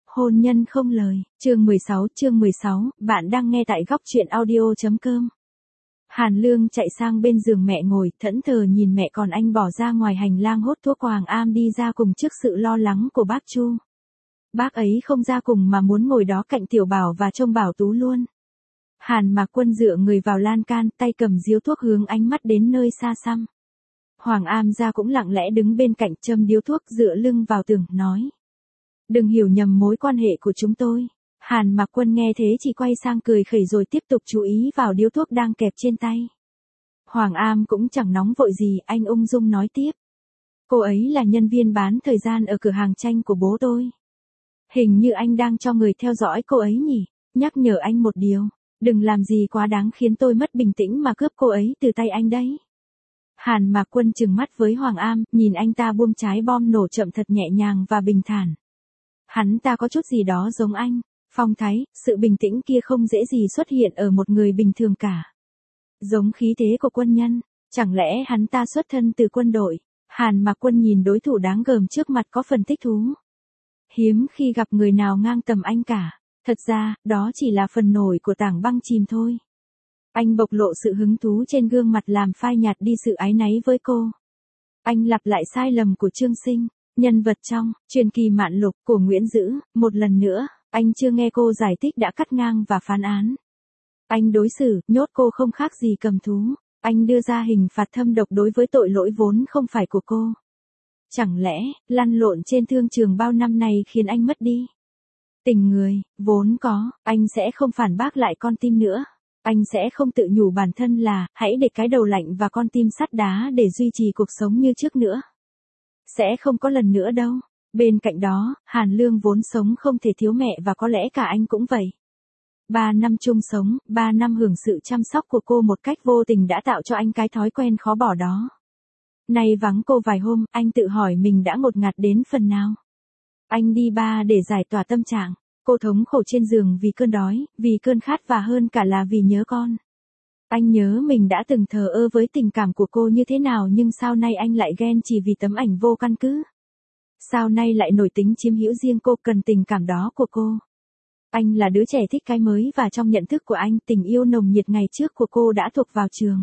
Hôn nhân không lời, chương 16, bạn đang nghe tại góc truyện audio.com. Hàn Lương chạy sang bên giường mẹ ngồi, thẫn thờ nhìn mẹ còn anh bỏ ra ngoài hành lang hốt thuốc. Hoàng Am đi ra cùng trước sự lo lắng của bác Chu. Bác ấy không ra cùng mà muốn ngồi đó cạnh Tiểu Bảo và trông Bảo Tú luôn. Hàn Mạc Quân dựa người vào lan can, tay cầm điếu thuốc hướng ánh mắt đến nơi xa xăm. Hoàng Am ra cũng lặng lẽ đứng bên cạnh châm điếu thuốc dựa lưng vào tường, nói. Đừng hiểu nhầm mối quan hệ của chúng tôi. Hàn Mạc Quân nghe thế chỉ quay sang cười khẩy rồi tiếp tục chú ý vào điếu thuốc đang kẹp trên tay. Hoàng Am cũng chẳng nóng vội gì, anh ung dung nói tiếp. Cô ấy là nhân viên bán thời gian ở cửa hàng tranh của bố tôi. Hình như anh đang cho người theo dõi cô ấy nhỉ, nhắc nhở anh một điều. Đừng làm gì quá đáng khiến tôi mất bình tĩnh mà cướp cô ấy từ tay anh đấy. Hàn Mạc Quân trừng mắt với Hoàng Am, nhìn anh ta buông trái bom nổ chậm thật nhẹ nhàng và bình thản. Hắn ta có chút gì đó giống anh, phong thái, sự bình tĩnh kia không dễ gì xuất hiện ở một người bình thường cả. Giống khí thế của quân nhân, chẳng lẽ hắn ta xuất thân từ quân đội? Hàn Mạc Quân nhìn đối thủ đáng gờm trước mặt có phần thích thú. Hiếm khi gặp người nào ngang tầm anh cả, thật ra, đó chỉ là phần nổi của tảng băng chìm thôi. Anh bộc lộ sự hứng thú trên gương mặt làm phai nhạt đi sự áy náy với cô. Anh lặp lại sai lầm của Trương Sinh, nhân vật trong Truyền kỳ Mạn Lục của Nguyễn Dữ, một lần nữa, anh chưa nghe cô giải thích đã cắt ngang và phán án. Anh đối xử, nhốt cô không khác gì cầm thú, anh đưa ra hình phạt thâm độc đối với tội lỗi vốn không phải của cô. Chẳng lẽ, lăn lộn trên thương trường bao năm nay khiến anh mất đi tình người, vốn có, anh sẽ không phản bác lại con tim nữa. Anh sẽ không tự nhủ bản thân là, hãy để cái đầu lạnh và con tim sắt đá để duy trì cuộc sống như trước nữa. Sẽ không có lần nữa đâu. Bên cạnh đó, Hàn Lương vốn sống không thể thiếu mẹ và có lẽ cả anh cũng vậy. 3 năm chung sống, 3 năm hưởng sự chăm sóc của cô một cách vô tình đã tạo cho anh cái thói quen khó bỏ đó. Nay vắng cô vài hôm, anh tự hỏi mình đã ngột ngạt đến phần nào. Anh đi bar để giải tỏa tâm trạng. Cô thống khổ trên giường vì cơn đói, vì cơn khát và hơn cả là vì nhớ con. Anh nhớ mình đã từng thờ ơ với tình cảm của cô như thế nào nhưng sao nay anh lại ghen chỉ vì tấm ảnh vô căn cứ. Sao nay lại nổi tính chiếm hữu riêng cô cần tình cảm đó của cô. Anh là đứa trẻ thích cái mới và trong nhận thức của anh tình yêu nồng nhiệt ngày trước của cô đã thuộc vào trường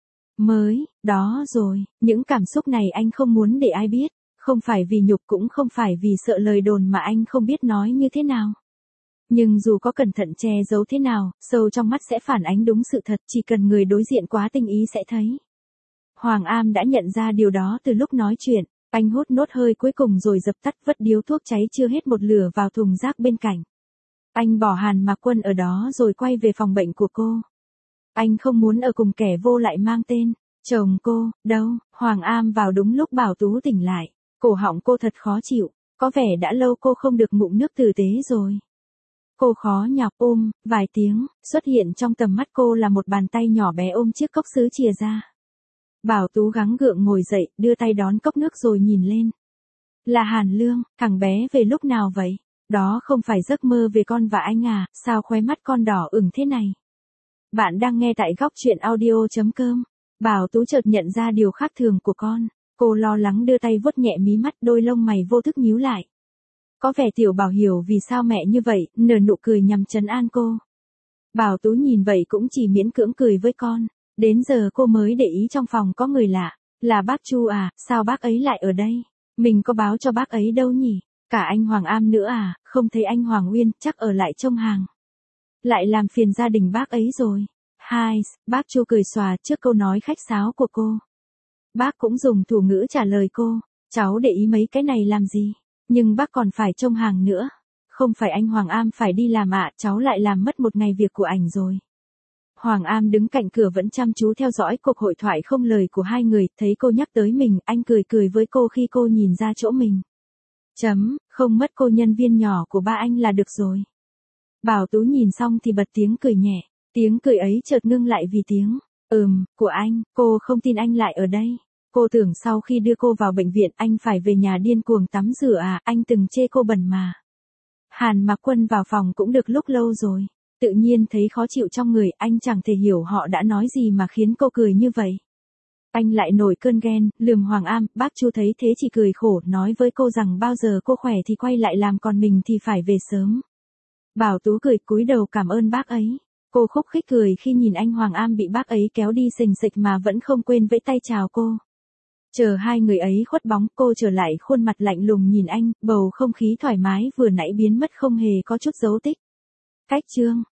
mới, đó rồi, những cảm xúc này anh không muốn để ai biết, không phải vì nhục cũng không phải vì sợ lời đồn mà anh không biết nói như thế nào. Nhưng dù có cẩn thận che giấu thế nào, sâu trong mắt sẽ phản ánh đúng sự thật, chỉ cần người đối diện quá tinh ý sẽ thấy. Hoàng Am đã nhận ra điều đó từ lúc nói chuyện, anh hút nốt hơi cuối cùng rồi dập tắt vứt điếu thuốc cháy chưa hết một lửa vào thùng rác bên cạnh. Anh bỏ Hàn Mạc Quân ở đó rồi quay về phòng bệnh của cô. Anh không muốn ở cùng kẻ vô lại mang tên chồng cô, đâu. Hoàng Am vào đúng lúc Bảo Tú tỉnh lại, cổ họng cô thật khó chịu, có vẻ đã lâu cô không được ngụm nước tử tế rồi. Cô khó nhọc vài tiếng, xuất hiện trong tầm mắt cô là một bàn tay nhỏ bé ôm chiếc cốc sứ chìa ra. Bảo Tú gắng gượng ngồi dậy, đưa tay đón cốc nước rồi nhìn lên. Là Hàn Lương, thằng bé về lúc nào vậy? Đó không phải giấc mơ về con và anh à, sao khóe mắt con đỏ ửng thế này? Bạn đang nghe tại góc truyện audio.com. Bảo Tú chợt nhận ra điều khác thường của con. Cô lo lắng đưa tay vuốt nhẹ mí mắt, đôi lông mày vô thức nhíu lại. Có vẻ Tiểu Bảo hiểu vì sao mẹ như vậy, nở nụ cười nhằm trấn an cô. Bảo Tú nhìn vậy cũng chỉ miễn cưỡng cười với con. Đến giờ cô mới để ý trong phòng có người lạ. Là bác Chu à, sao bác ấy lại ở đây? Mình có báo cho bác ấy đâu nhỉ? Cả anh Hoàng Am nữa à, không thấy anh Hoàng Uyên, chắc ở lại trông hàng. Lại làm phiền gia đình bác ấy rồi. Hai, bác Chu cười xòa trước câu nói khách sáo của cô. Bác cũng dùng thủ ngữ trả lời cô. Cháu để ý mấy cái này làm gì? Nhưng bác còn phải trông hàng nữa. Không phải anh Hoàng Am phải đi làm ạ, cháu lại làm mất một ngày việc của ảnh rồi. Hoàng Am đứng cạnh cửa vẫn chăm chú theo dõi cuộc hội thoại không lời của hai người, thấy cô nhắc tới mình, anh cười cười với cô khi cô nhìn ra chỗ mình. Không mất cô nhân viên nhỏ của ba anh là được rồi. Bảo Tú nhìn xong thì bật tiếng cười nhẹ, tiếng cười ấy chợt ngưng lại vì tiếng, của anh, cô không tin anh lại ở đây. Cô tưởng sau khi đưa cô vào bệnh viện anh phải về nhà điên cuồng tắm rửa à, anh từng chê cô bẩn mà. Hàn Mạc Quân vào phòng cũng được lúc lâu rồi, tự nhiên thấy khó chịu trong người, anh chẳng thể hiểu họ đã nói gì mà khiến cô cười như vậy. Anh lại nổi cơn ghen, lườm Hoàng Am, bác Chu thấy thế chỉ cười khổ, nói với cô rằng bao giờ cô khỏe thì quay lại làm, còn mình thì phải về sớm. Bảo Tú cười cúi đầu cảm ơn bác ấy. Cô khúc khích cười khi nhìn anh Hoàng Am bị bác ấy kéo đi xình xịch mà vẫn không quên vẫy tay chào cô. Chờ hai người ấy khuất bóng, cô trở lại khuôn mặt lạnh lùng nhìn anh, bầu không khí thoải mái vừa nãy biến mất không hề có chút dấu tích. Cách chương